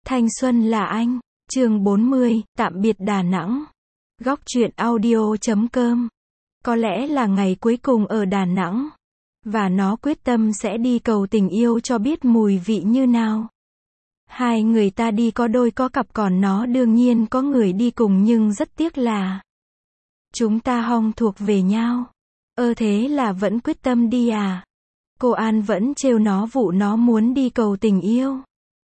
Thanh xuân là anh. Chương 40, tạm biệt Đà Nẵng. Góc truyện audio.com. Có lẽ là ngày cuối cùng ở Đà Nẵng. Và nó quyết tâm sẽ đi cầu tình yêu cho biết mùi vị như nào. Hai người ta đi có đôi có cặp, còn nó đương nhiên có người đi cùng, nhưng rất tiếc là chúng ta không thuộc về nhau. Thế là vẫn quyết tâm đi à? Cô An vẫn trêu nó vụ nó muốn đi cầu tình yêu.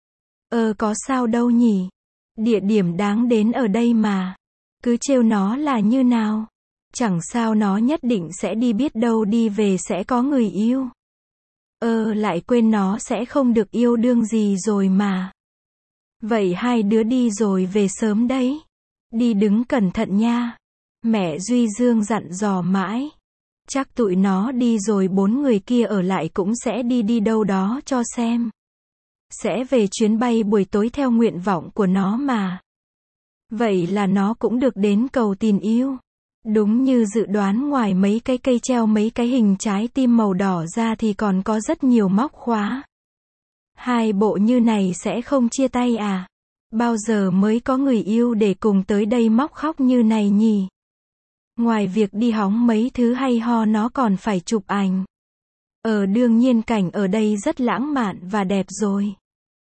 Có sao đâu nhỉ? Địa điểm đáng đến ở đây mà. Cứ trêu nó là như nào? Chẳng sao nó nhất định sẽ đi, biết đâu đi về sẽ có người yêu. Lại quên nó sẽ không được yêu đương gì rồi mà. Vậy hai đứa đi rồi về sớm đấy. Đi đứng cẩn thận nha. Mẹ Duy Dương dặn dò mãi. Chắc tụi nó đi rồi 4 người kia ở lại cũng sẽ đi đâu đó cho xem. Sẽ về chuyến bay buổi tối theo nguyện vọng của nó mà. Vậy là nó cũng được đến cầu tình yêu. Đúng như dự đoán, ngoài mấy cái cây treo mấy cái hình trái tim màu đỏ ra thì còn có rất nhiều móc khóa. Hai bộ như này sẽ không chia tay à? Bao giờ mới có người yêu để cùng tới đây móc khóc như này nhỉ? Ngoài việc đi hóng mấy thứ hay ho, nó còn phải chụp ảnh. Đương nhiên cảnh ở đây rất lãng mạn và đẹp rồi.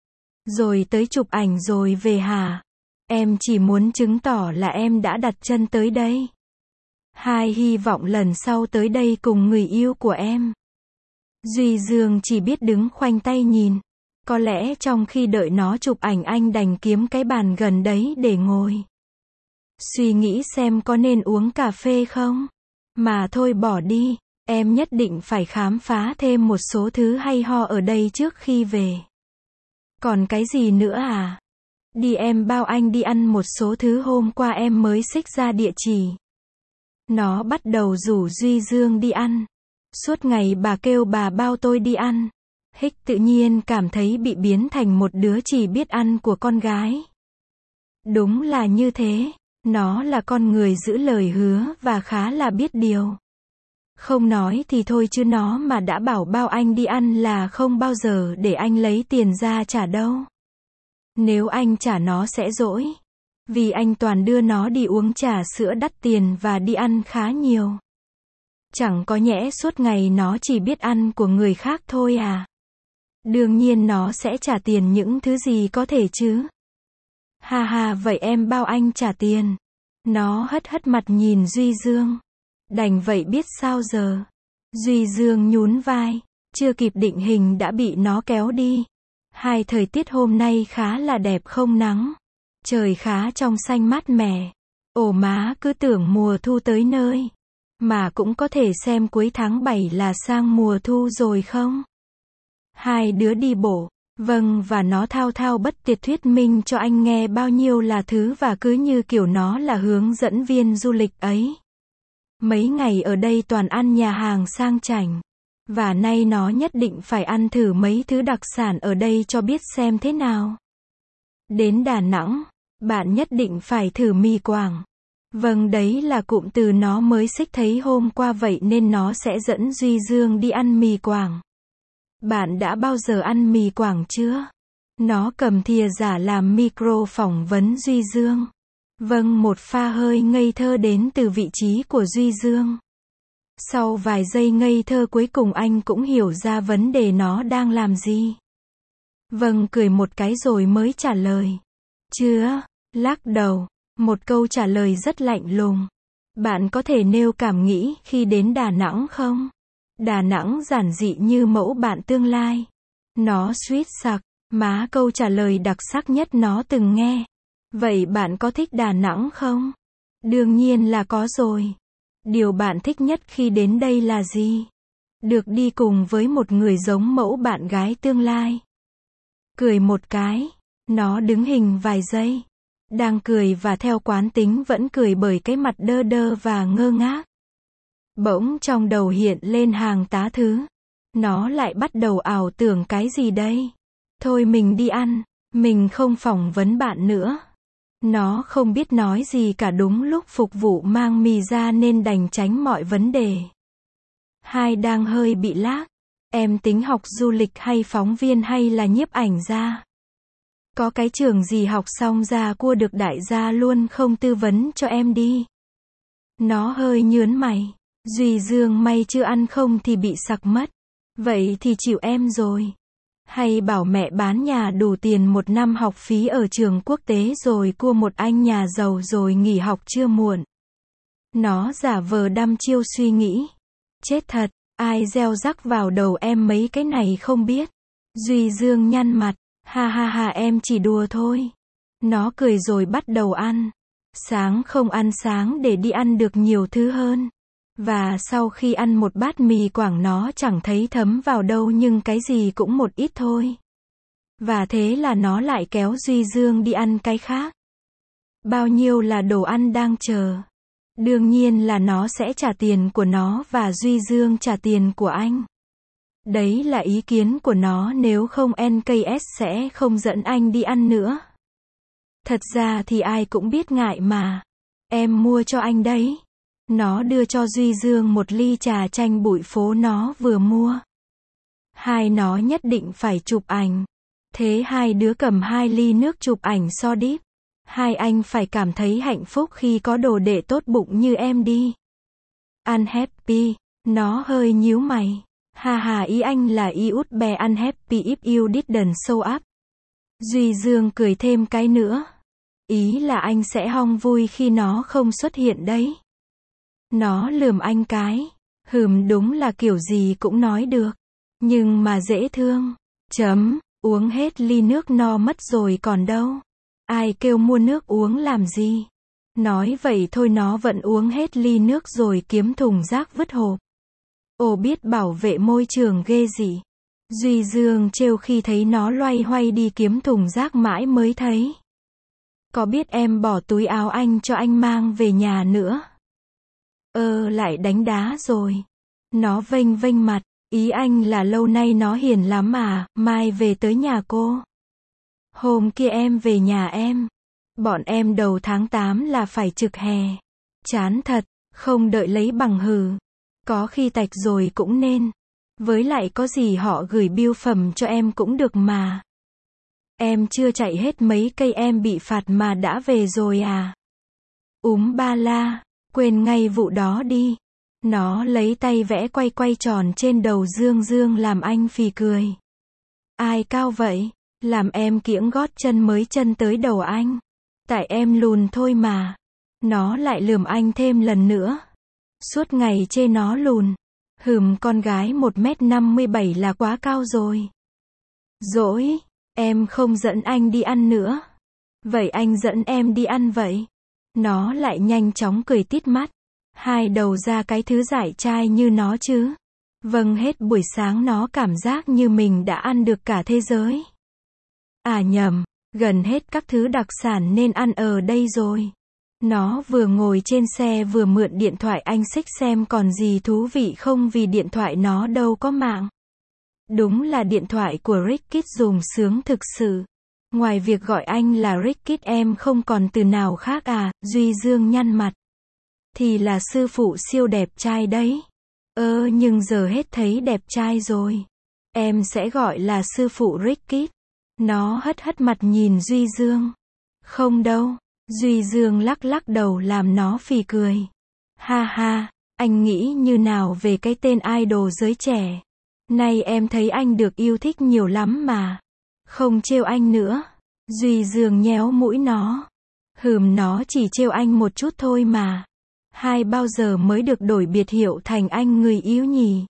Rồi tới chụp ảnh rồi về hả? Em chỉ muốn chứng tỏ là em đã đặt chân tới đây. Hai hy vọng lần sau tới đây cùng người yêu của em. Duy Dương chỉ biết đứng khoanh tay nhìn. Có lẽ trong khi đợi nó chụp ảnh, anh đành kiếm cái bàn gần đấy để ngồi. Suy nghĩ xem có nên uống cà phê không? Mà thôi bỏ đi, em nhất định phải khám phá thêm một số thứ hay ho ở đây trước khi về. Còn cái gì nữa à? Đi, em bao anh đi ăn một số thứ hôm qua em mới xích ra địa chỉ. Nó bắt đầu rủ Duy Dương đi ăn. Suốt ngày bà kêu bà bao tôi đi ăn. Tự nhiên cảm thấy bị biến thành một đứa chỉ biết ăn của con gái. Đúng là như thế. Nó là con người giữ lời hứa và khá là biết điều. Không nói thì thôi chứ nó mà đã bảo bao anh đi ăn là không bao giờ để anh lấy tiền ra trả đâu. Nếu anh trả nó sẽ dỗi. Vì anh toàn đưa nó đi uống trà sữa đắt tiền và đi ăn khá nhiều. Chẳng có nhẽ suốt ngày nó chỉ biết ăn của người khác thôi à? Đương nhiên nó sẽ trả tiền những thứ gì có thể chứ. Ha ha, vậy em bao anh trả tiền. Nó hất mặt nhìn Duy Dương. Đành vậy, biết sao giờ. Duy Dương nhún vai. Chưa kịp định hình đã bị nó kéo đi. Thời tiết hôm nay khá là đẹp, không nắng. Trời khá trong xanh mát mẻ. Ồ má, cứ tưởng mùa thu tới nơi. Mà cũng có thể xem cuối tháng 7 là sang mùa thu rồi không? Hai đứa đi bộ. Vâng, và nó thao thao bất tuyệt thuyết minh cho anh nghe bao nhiêu là thứ, và cứ như kiểu nó là hướng dẫn viên du lịch ấy. Mấy ngày ở đây toàn ăn nhà hàng sang chảnh. Và nay nó nhất định phải ăn thử mấy thứ đặc sản ở đây cho biết xem thế nào. Đến Đà Nẵng, bạn nhất định phải thử mì Quảng. Vâng, đấy là cụm từ nó mới xích thấy hôm qua, vậy nên nó sẽ dẫn Duy Dương đi ăn mì Quảng. Bạn đã bao giờ ăn mì Quảng chưa? Nó cầm thìa giả làm micro phỏng vấn Duy Dương. Vâng, một pha hơi ngây thơ đến từ vị trí của Duy Dương. Sau vài giây ngây thơ cuối cùng anh cũng hiểu ra vấn đề nó đang làm gì. Vâng, cười một cái rồi mới trả lời. Chưa, lắc đầu. Một câu trả lời rất lạnh lùng. Bạn có thể nêu cảm nghĩ khi đến Đà Nẵng không? Đà Nẵng giản dị như mẫu bạn tương lai. Nó suýt sặc. Má, câu trả lời đặc sắc nhất nó từng nghe. Vậy bạn có thích Đà Nẵng không? Đương nhiên là có rồi. Điều bạn thích nhất khi đến đây là gì? Được đi cùng với một người giống mẫu bạn gái tương lai. Cười một cái. Nó đứng hình vài giây. Đang cười và theo quán tính vẫn cười bởi cái mặt đơ đơ và ngơ ngác. Bỗng trong đầu hiện lên hàng tá thứ. Nó lại bắt đầu ảo tưởng cái gì đây? Thôi mình đi ăn. Mình không phỏng vấn bạn nữa. Nó không biết nói gì cả, đúng lúc phục vụ mang mì ra nên đành tránh mọi vấn đề. Đang hơi bị lag. Em tính học du lịch hay phóng viên hay là nhiếp ảnh gia? Có cái trường gì học xong ra cua được đại gia luôn không tư vấn cho em đi. Nó hơi nhớn mày. Duy Dương may chưa ăn không thì bị sặc mất. Vậy thì chịu em rồi. Hay bảo mẹ bán nhà đủ tiền 1 năm học phí ở trường quốc tế rồi cua một anh nhà giàu rồi nghỉ học chưa muộn. Nó giả vờ đăm chiêu suy nghĩ. Chết thật, ai gieo rắc vào đầu em mấy cái này không biết. Duy Dương nhăn mặt. Ha ha ha, em chỉ đùa thôi. Nó cười rồi bắt đầu ăn. Sáng không ăn sáng để đi ăn được nhiều thứ hơn. Và sau khi ăn một bát mì Quảng nó chẳng thấy thấm vào đâu nhưng cái gì cũng một ít thôi. Và thế là nó lại kéo Duy Dương đi ăn cái khác. Bao nhiêu là đồ ăn đang chờ. Đương nhiên là nó sẽ trả tiền của nó và Duy Dương trả tiền của anh. Đấy là ý kiến của nó, nếu không NKS sẽ không dẫn anh đi ăn nữa. Thật ra thì ai cũng biết ngại mà. Em mua cho anh đấy. Nó đưa cho Duy Dương một ly trà chanh bụi phố nó vừa mua. Hai nó nhất định phải chụp ảnh. Thế hai đứa cầm 2 ly nước chụp ảnh so đíp. Hai anh phải cảm thấy hạnh phúc khi có đồ đệ tốt bụng như em đi. Unhappy. Nó hơi nhíu mày. Ha ha, ý anh là you would be unhappy if you didn't show up. Duy Dương cười thêm cái nữa. Ý là anh sẽ hong vui khi nó không xuất hiện đấy. Nó lườm anh cái. Đúng là kiểu gì cũng nói được. Nhưng mà dễ thương. Uống hết ly nước no mất rồi còn đâu. Ai kêu mua nước uống làm gì. Nói vậy thôi nó vẫn uống hết ly nước rồi kiếm thùng rác vứt hộp. Ồ, biết bảo vệ môi trường ghê gì. Duy Dương trêu khi thấy nó loay hoay đi kiếm thùng rác mãi mới thấy. Có biết em bỏ túi áo anh cho anh mang về nhà nữa. Lại đánh đá rồi. Nó vênh vênh mặt. Ý anh là lâu nay nó hiền lắm à, mai về tới nhà cô. Hôm kia em về nhà em. Bọn em đầu tháng 8 là phải trực hè. Chán thật, không đợi lấy bằng hừ. Có khi tạch rồi cũng nên. Với lại có gì họ gửi bưu phẩm cho em cũng được mà. Em chưa chạy hết mấy cây em bị phạt mà đã về rồi à. Ba la, quên ngay vụ đó đi. Nó lấy tay vẽ quay quay tròn trên đầu Dương Dương làm anh phì cười. Ai cao vậy? Làm em kiễng gót chân mới chân tới đầu anh. Tại em lùn thôi mà. Nó lại lườm anh thêm lần nữa. Suốt ngày chê nó lùn. Con gái 1m57 là quá cao rồi. Dỗi, em không dẫn anh đi ăn nữa. Vậy anh dẫn em đi ăn vậy. Nó lại nhanh chóng cười tít mắt. Hai đầu ra cái thứ giải trai như nó chứ. Vâng, hết buổi sáng nó cảm giác như mình đã ăn được cả thế giới. À nhầm, gần hết các thứ đặc sản nên ăn ở đây rồi. Nó vừa ngồi trên xe vừa mượn điện thoại anh xích xem còn gì thú vị không vì điện thoại nó đâu có mạng. Đúng là điện thoại của Rickit dùng sướng thực sự. Ngoài việc gọi anh là Rickit em không còn từ nào khác à, Duy Dương nhăn mặt. Thì là sư phụ siêu đẹp trai đấy. Nhưng giờ hết thấy đẹp trai rồi. Em sẽ gọi là sư phụ Rickit. Nó hất hất mặt nhìn Duy Dương. Không đâu. Duy Dương lắc lắc đầu làm nó phì cười. Ha ha, anh nghĩ như nào về cái tên idol giới trẻ? Nay em thấy anh được yêu thích nhiều lắm mà. Không trêu anh nữa. Duy Dương nhéo mũi nó. Nó chỉ trêu anh một chút thôi mà. Hai bao giờ mới được đổi biệt hiệu thành anh người yếu nhỉ?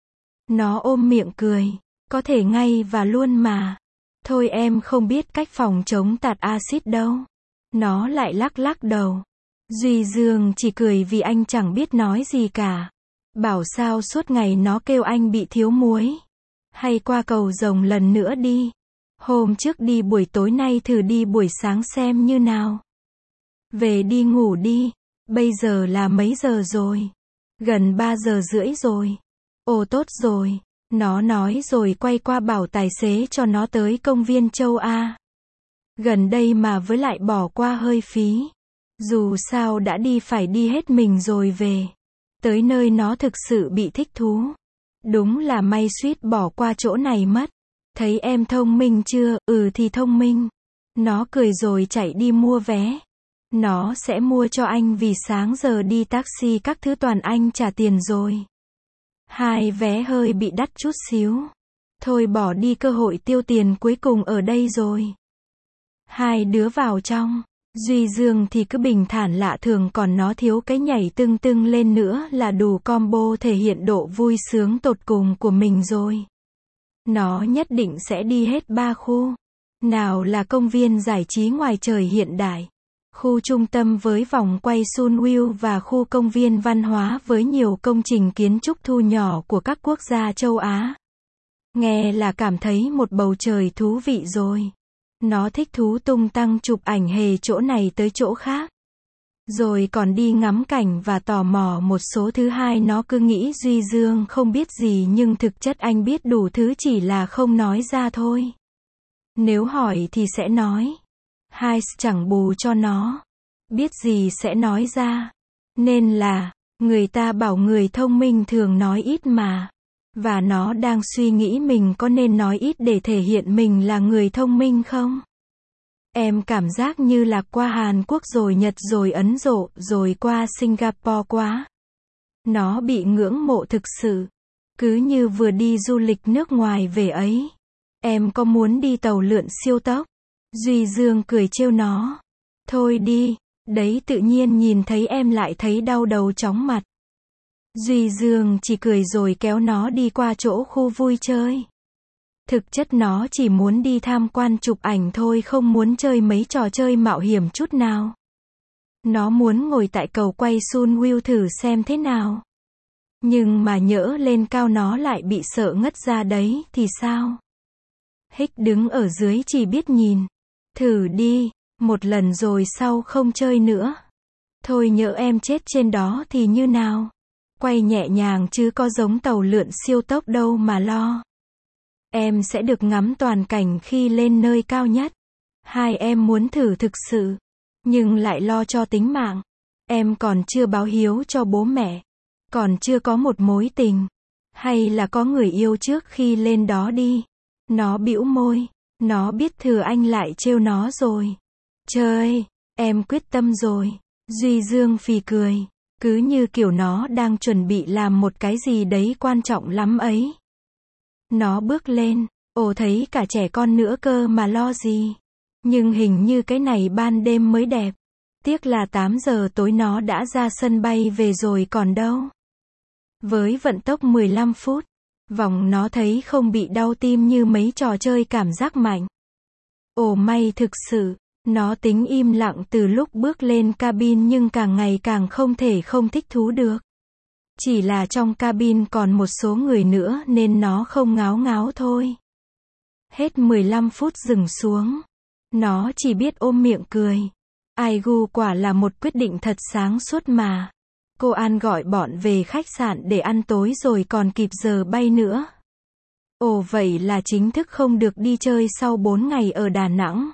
Nó ôm miệng cười. Có thể ngay và luôn mà. Thôi em không biết cách phòng chống tạt axit đâu. Nó lại lắc lắc đầu. Duy Dương chỉ cười vì anh chẳng biết nói gì cả. Bảo sao suốt ngày nó kêu anh bị thiếu muối. Hay qua cầu rồng lần nữa đi. Hôm trước đi buổi tối nay thử đi buổi sáng xem như nào. Về đi ngủ đi. Bây giờ là mấy giờ rồi? Gần 3 giờ rưỡi rồi. Ồ tốt rồi. Nó nói rồi quay qua bảo tài xế cho nó tới công viên châu A. Gần đây mà với lại bỏ qua hơi phí. Dù sao đã đi phải đi hết mình rồi về. Tới nơi nó thực sự bị thích thú. Đúng là may suýt bỏ qua chỗ này mất. Thấy em thông minh chưa? Thì thông minh. Nó cười rồi chạy đi mua vé. Nó sẽ mua cho anh vì sáng giờ đi taxi các thứ toàn anh trả tiền rồi. 2 vé hơi bị đắt chút xíu. Thôi bỏ đi cơ hội tiêu tiền cuối cùng ở đây rồi. 2 đứa vào trong. Duy Dương thì cứ bình thản lạ thường, còn nó thiếu cái nhảy tưng tưng lên nữa là đủ combo thể hiện độ vui sướng tột cùng của mình rồi. Nó nhất định sẽ đi hết 3 khu. Nào là công viên giải trí ngoài trời hiện đại, khu trung tâm với vòng quay Sunwheel và khu công viên văn hóa với nhiều công trình kiến trúc thu nhỏ của các quốc gia châu Á. Nghe là cảm thấy một bầu trời thú vị rồi. Nó thích thú tung tăng chụp ảnh hề chỗ này tới chỗ khác. Rồi còn đi ngắm cảnh và tò mò một số thứ. Hai nó cứ nghĩ Duy Dương không biết gì nhưng thực chất anh biết đủ thứ, chỉ là không nói ra thôi. Nếu hỏi thì sẽ nói. Hai chẳng bù cho nó. Biết gì sẽ nói ra. Nên là, người ta bảo người thông minh thường nói ít mà. Và nó đang suy nghĩ mình có nên nói ít để thể hiện mình là người thông minh không? Em cảm giác như là qua Hàn Quốc rồi Nhật rồi Ấn Độ rồi qua Singapore quá. Nó bị ngưỡng mộ thực sự. Cứ như vừa đi du lịch nước ngoài về ấy. Em có muốn đi tàu lượn siêu tốc? Duy Dương cười trêu nó. Thôi đi, đấy tự nhiên nhìn thấy em lại thấy đau đầu chóng mặt. Duy Dương chỉ cười rồi kéo nó đi qua chỗ khu vui chơi. Thực chất nó chỉ muốn đi tham quan chụp ảnh thôi, không muốn chơi mấy trò chơi mạo hiểm chút nào. Nó muốn ngồi tại cầu quay Sunwheel thử xem thế nào. Nhưng mà nhỡ lên cao nó lại bị sợ ngất ra đấy thì sao? Hích đứng ở dưới chỉ biết nhìn. Thử đi, một lần rồi sau không chơi nữa. Thôi nhỡ em chết trên đó thì như nào? Quay nhẹ nhàng chứ có giống tàu lượn siêu tốc đâu mà lo. Em sẽ được ngắm toàn cảnh khi lên nơi cao nhất. Hai em muốn thử thực sự, nhưng lại lo cho tính mạng. Em còn chưa báo hiếu cho bố mẹ, còn chưa có một mối tình, hay là có người yêu trước khi lên đó đi. Nó bĩu môi, nó biết thừa anh lại trêu nó rồi. Trời, em quyết tâm rồi. Duy Dương phì cười, cứ như kiểu nó đang chuẩn bị làm một cái gì đấy quan trọng lắm ấy. Nó bước lên, ồ thấy cả trẻ con nữa cơ mà lo gì. Nhưng hình như cái này ban đêm mới đẹp. Tiếc là 8 giờ tối nó đã ra sân bay về rồi còn đâu. Với vận tốc 15 phút, vòng nó thấy không bị đau tim như mấy trò chơi cảm giác mạnh. Ồ may thực sự, nó tính im lặng từ lúc bước lên cabin nhưng càng ngày càng không thể không thích thú được. Chỉ là trong cabin còn một số người nữa nên nó không ngáo ngáo thôi. Hết 15 phút dừng xuống. Nó chỉ biết ôm miệng cười. Ai gu quả là một quyết định thật sáng suốt mà. Cô An gọi bọn về khách sạn để ăn tối rồi còn kịp giờ bay nữa. Ồ vậy là chính thức không được đi chơi sau 4 ngày ở Đà Nẵng.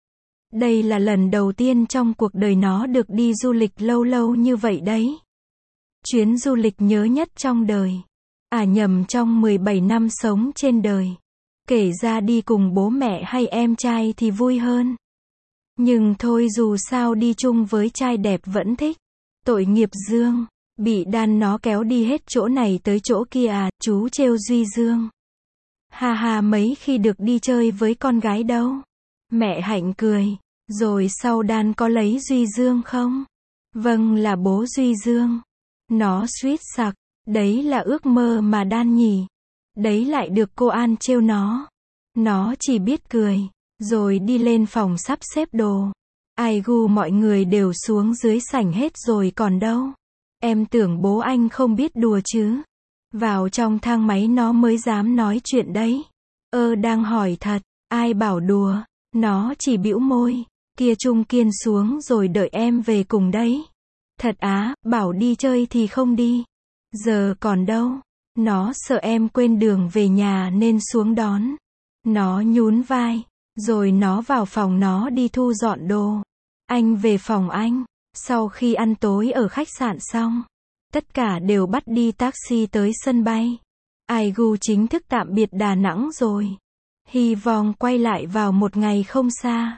Đây là lần đầu tiên trong cuộc đời nó được đi du lịch lâu lâu như vậy đấy. Chuyến du lịch nhớ nhất trong đời. À nhầm, trong 17 năm sống trên đời. Kể ra đi cùng bố mẹ hay em trai thì vui hơn. Nhưng thôi dù sao đi chung với trai đẹp vẫn thích. Tội nghiệp Dương. Bị đàn nó kéo đi hết chỗ này tới chỗ kia à, chú trêu Duy Dương. Ha ha, mấy khi được đi chơi với con gái đâu. Mẹ Hạnh cười. Rồi sau đàn có lấy Duy Dương không? Vâng, là bố Duy Dương. Nó suýt sặc. Đấy là ước mơ mà đan nhỉ. Đấy lại được cô An trêu nó. Nó chỉ biết cười. Rồi đi lên phòng sắp xếp đồ. Ai gu mọi người đều xuống dưới sảnh hết rồi còn đâu. Em tưởng bố anh không biết đùa chứ. Vào trong thang máy nó mới dám nói chuyện đấy. Đang hỏi thật. Ai bảo đùa. Nó chỉ bĩu môi. Kia Trung Kiên xuống rồi đợi em về cùng đấy. Thật á, bảo đi chơi thì không đi. Giờ còn đâu. Nó sợ em quên đường về nhà nên xuống đón. Nó nhún vai. Rồi nó vào phòng nó đi thu dọn đồ. Anh về phòng anh. Sau khi ăn tối ở khách sạn xong, tất cả đều bắt đi taxi tới sân bay. Ai gu chính thức tạm biệt Đà Nẵng rồi. Hy vọng quay lại vào một ngày không xa.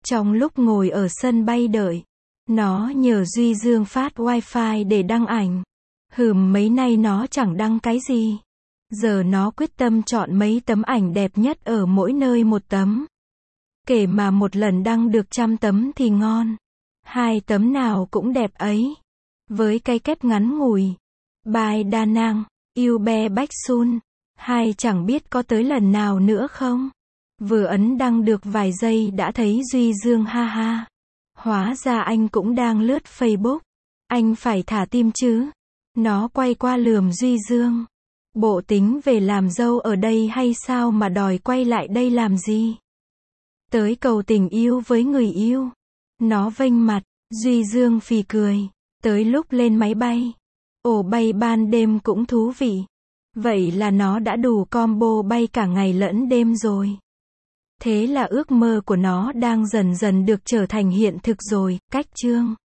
Trong lúc ngồi ở sân bay đợi, nó nhờ Duy Dương phát wifi để đăng ảnh. Mấy nay nó chẳng đăng cái gì. Giờ nó quyết tâm chọn mấy tấm ảnh đẹp nhất ở mỗi nơi một tấm. Kể mà một lần đăng được 100 tấm thì ngon. 2 tấm nào cũng đẹp ấy. Với cái kép ngắn ngủi. Bye Đà Nẵng, yêu bé Bách Sun. Hai chẳng biết có tới lần nào nữa không? Vừa ấn đăng được vài giây đã thấy Duy Dương ha ha. Hóa ra anh cũng đang lướt Facebook. Anh phải thả tim chứ. Nó quay qua lườm Duy Dương. Bộ tính về làm dâu ở đây hay sao mà đòi quay lại đây làm gì? Tới cầu tình yêu với người yêu. Nó vênh mặt, Duy Dương phì cười. Tới lúc lên máy bay. Ồ, bay ban đêm cũng thú vị. Vậy là nó đã đủ combo bay cả ngày lẫn đêm rồi. Thế là ước mơ của nó đang dần dần được trở thành hiện thực rồi. Cách chương